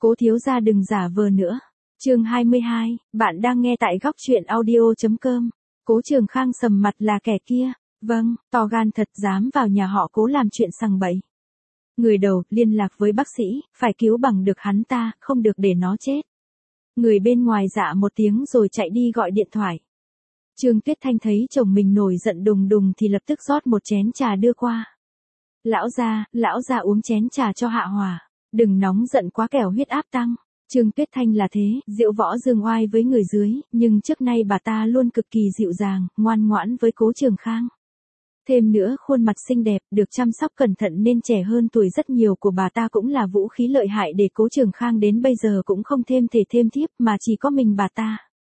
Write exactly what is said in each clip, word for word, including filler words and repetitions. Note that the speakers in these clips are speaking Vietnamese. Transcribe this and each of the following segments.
Cố thiếu gia đừng giả vờ nữa. Chương hai mươi hai, bạn đang nghe tại góc truyện audio.com. Cố Trường Khang sầm mặt là kẻ kia. Vâng, to gan thật dám vào nhà họ Cố làm chuyện sằng bậy. Người đầu liên lạc với bác sĩ, phải cứu bằng được hắn ta, không được để nó chết. Người bên ngoài dạ một tiếng rồi chạy đi gọi điện thoại. Trương Tuyết Thanh thấy chồng mình nổi giận đùng đùng thì lập tức rót một chén trà đưa qua. Lão gia, lão gia uống chén trà cho hạ hòa. Đừng nóng giận quá kẻo huyết áp tăng. Trương Tuyết Thanh là thế, diễu võ dương oai với người dưới, nhưng trước nay bà ta luôn cực kỳ dịu dàng, ngoan ngoãn với Cố Trường Khang. Thêm nữa khuôn mặt xinh đẹp, được chăm sóc cẩn thận nên trẻ hơn tuổi rất nhiều của bà ta cũng là vũ khí lợi hại để Cố Trường Khang đến bây giờ cũng không thêm thể thêm thiếp mà chỉ có mình bà ta.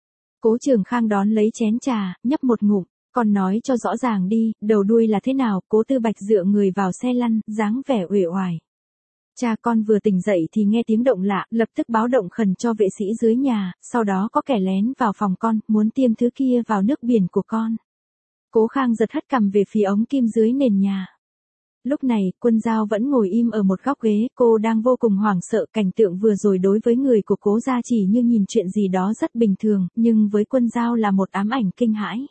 Cố Trường Khang đón lấy chén trà, nhấp một ngụm, còn nói cho rõ ràng đi, đầu đuôi là thế nào. Cố Tư Bạch dựa người vào xe lăn, dáng vẻ uể oải. Cha con vừa tỉnh dậy thì nghe tiếng động lạ, lập tức báo động khẩn cho vệ sĩ dưới nhà, sau đó có kẻ lén vào phòng con, muốn tiêm thứ kia vào nước biển của con. Cố Khang giật hất cằm về phía ống kim dưới nền nhà. Lúc này, Quân Dao vẫn ngồi im ở một góc ghế, cô đang vô cùng hoảng sợ. Cảnh tượng vừa rồi đối với người của Cố gia chỉ như nhìn chuyện gì đó rất bình thường, nhưng với Quân Dao là một ám ảnh kinh hãi.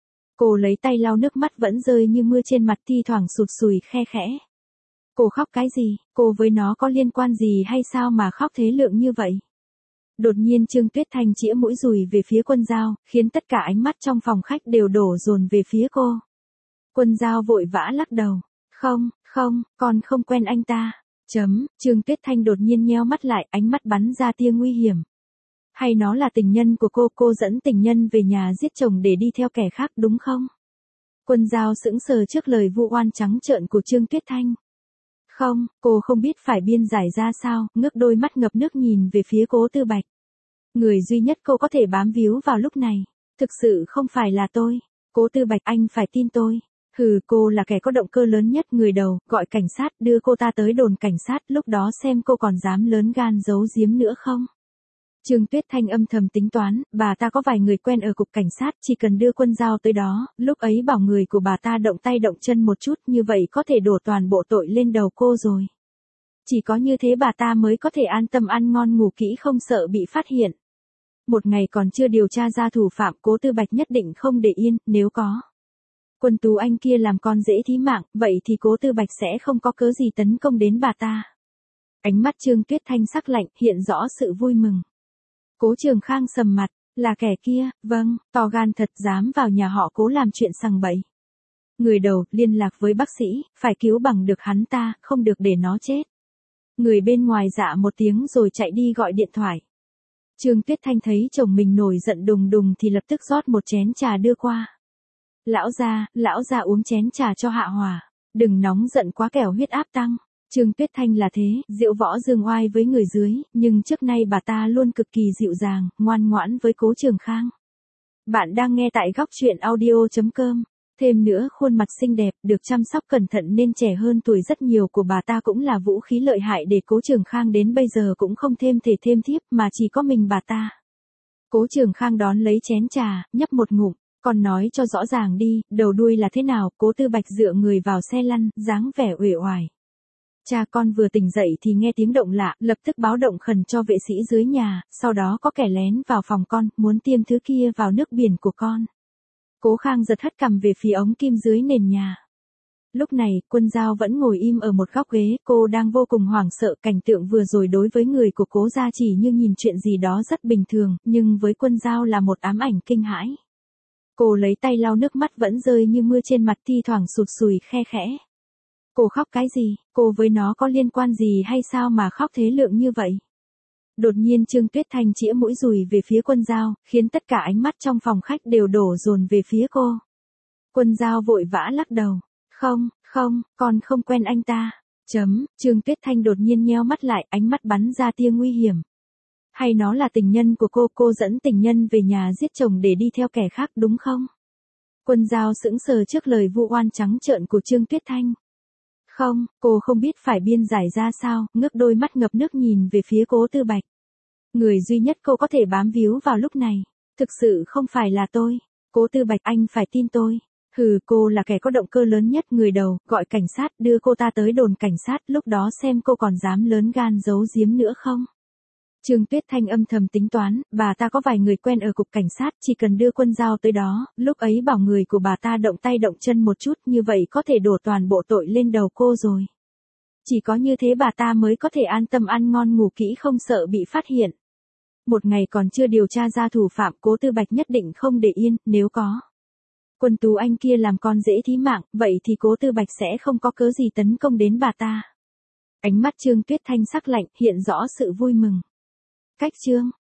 Cô lấy tay lau nước mắt vẫn rơi như mưa trên mặt, thi thoảng sụt sùi khe khẽ. Cô khóc cái gì, cô với nó có liên quan gì hay sao mà khóc thế lượng như vậy? Đột nhiên Trương Tuyết Thanh chĩa mũi dùi về phía Quân Dao, khiến tất cả ánh mắt trong phòng khách đều đổ dồn về phía cô. Quân Dao vội vã lắc đầu. Không, không, con không quen anh ta. Chấm, Trương Tuyết Thanh đột nhiên nheo mắt lại, ánh mắt bắn ra tia nguy hiểm. Hay nó là tình nhân của cô, cô dẫn tình nhân về nhà giết chồng để đi theo kẻ khác đúng không? Quân Dao sững sờ trước lời vu oan trắng trợn của Trương Tuyết Thanh. Không, cô không biết phải biên giải ra sao, ngước đôi mắt ngập nước nhìn về phía Cố Tư Bạch. Người duy nhất cô có thể bám víu vào lúc này, thực sự không phải là tôi. Cố Tư Bạch, anh phải tin tôi. Hừ, cô là kẻ có động cơ lớn nhất. Người đầu, gọi cảnh sát, đưa cô ta tới đồn cảnh sát, lúc đó xem cô còn dám lớn gan giấu giếm nữa không. Trương Tuyết Thanh âm thầm tính toán, bà ta có vài người quen ở cục cảnh sát, chỉ cần đưa Quân Dao tới đó, lúc ấy bảo người của bà ta động tay động chân một chút, như vậy có thể đổ toàn bộ tội lên đầu cô rồi. Chỉ có như thế bà ta mới có thể an tâm ăn ngon ngủ kỹ không sợ bị phát hiện. Một ngày còn chưa điều tra ra thủ phạm, Cố Tư Bạch nhất định không để yên, nếu có Quân Tú Anh kia làm con dễ thí mạng, vậy thì Cố Tư Bạch sẽ không có cớ gì tấn công đến bà ta. Ánh mắt Trương Tuyết Thanh sắc lạnh, hiện rõ sự vui mừng. Cố Trường Khang sầm mặt, là kẻ kia, vâng, to gan thật dám vào nhà họ Cố làm chuyện sằng bậy. Người đầu liên lạc với bác sĩ, phải cứu bằng được hắn ta, không được để nó chết. Người bên ngoài dạ một tiếng rồi chạy đi gọi điện thoại. Trương Tuyết Thanh thấy chồng mình nổi giận đùng đùng thì lập tức rót một chén trà đưa qua. Lão gia, lão gia uống chén trà cho hạ hòa. Đừng nóng giận quá kẻo huyết áp tăng. Trương Tuyết Thanh là thế, diễu võ dương oai với người dưới, nhưng trước nay bà ta luôn cực kỳ dịu dàng, ngoan ngoãn với Cố Trường Khang. Bạn đang nghe tại góc truyện audio.com. Thêm nữa khuôn mặt xinh đẹp, được chăm sóc cẩn thận nên trẻ hơn tuổi rất nhiều của bà ta cũng là vũ khí lợi hại để Cố Trường Khang đến bây giờ cũng không thêm thể thêm thiếp mà chỉ có mình bà ta. Cố Trường Khang đón lấy chén trà, nhấp một ngụm, còn nói cho rõ ràng đi, đầu đuôi là thế nào. Cố Tư Bạch dựa người vào xe lăn, dáng vẻ uể oải. Cha con vừa tỉnh dậy thì nghe tiếng động lạ, lập tức báo động khẩn cho vệ sĩ dưới nhà, sau đó có kẻ lén vào phòng con, muốn tiêm thứ kia vào nước biển của con. Cố Khang giật hất cằm về phía ống kim dưới nền nhà. Lúc này, Quân Dao vẫn ngồi im ở một góc ghế, cô đang vô cùng hoảng sợ. Cảnh tượng vừa rồi đối với người của Cố gia chỉ như nhìn chuyện gì đó rất bình thường, nhưng với Quân Dao là một ám ảnh kinh hãi. Cô lấy tay lau nước mắt vẫn rơi như mưa trên mặt, thi thoảng sụt sùi khe khẽ. Cô khóc cái gì, cô với nó có liên quan gì hay sao mà khóc thế lượng như vậy? Đột nhiên Trương Tuyết Thanh chĩa mũi dùi về phía Quân Dao, khiến tất cả ánh mắt trong phòng khách đều đổ dồn về phía cô. Quân Dao vội vã lắc đầu. Không, không, con không quen anh ta. Chấm, Trương Tuyết Thanh đột nhiên nheo mắt lại, ánh mắt bắn ra tia nguy hiểm. Hay nó là tình nhân của cô, cô dẫn tình nhân về nhà giết chồng để đi theo kẻ khác đúng không? Quân Dao sững sờ trước lời vu oan trắng trợn của Trương Tuyết Thanh. Không, cô không biết phải biên giải ra sao, ngước đôi mắt ngập nước nhìn về phía Cố Tư Bạch. Người duy nhất cô có thể bám víu vào lúc này, thực sự không phải là tôi. Cố Tư Bạch, anh phải tin tôi. Hừ, cô là kẻ có động cơ lớn nhất. Người đầu, gọi cảnh sát, đưa cô ta tới đồn cảnh sát, lúc đó xem cô còn dám lớn gan giấu giếm nữa không. Trương Tuyết Thanh âm thầm tính toán, bà ta có vài người quen ở cục cảnh sát, chỉ cần đưa quân giao tới đó, lúc ấy bảo người của bà ta động tay động chân một chút, như vậy có thể đổ toàn bộ tội lên đầu cô rồi. Chỉ có như thế bà ta mới có thể an tâm ăn ngon ngủ kỹ không sợ bị phát hiện. Một ngày còn chưa điều tra ra thủ phạm, Cố Tư Bạch nhất định không để yên, nếu có Quân Tú Anh kia làm con dễ thí mạng, vậy thì Cố Tư Bạch sẽ không có cớ gì tấn công đến bà ta. Ánh mắt Trương Tuyết Thanh sắc lạnh, hiện rõ sự vui mừng. Cách chương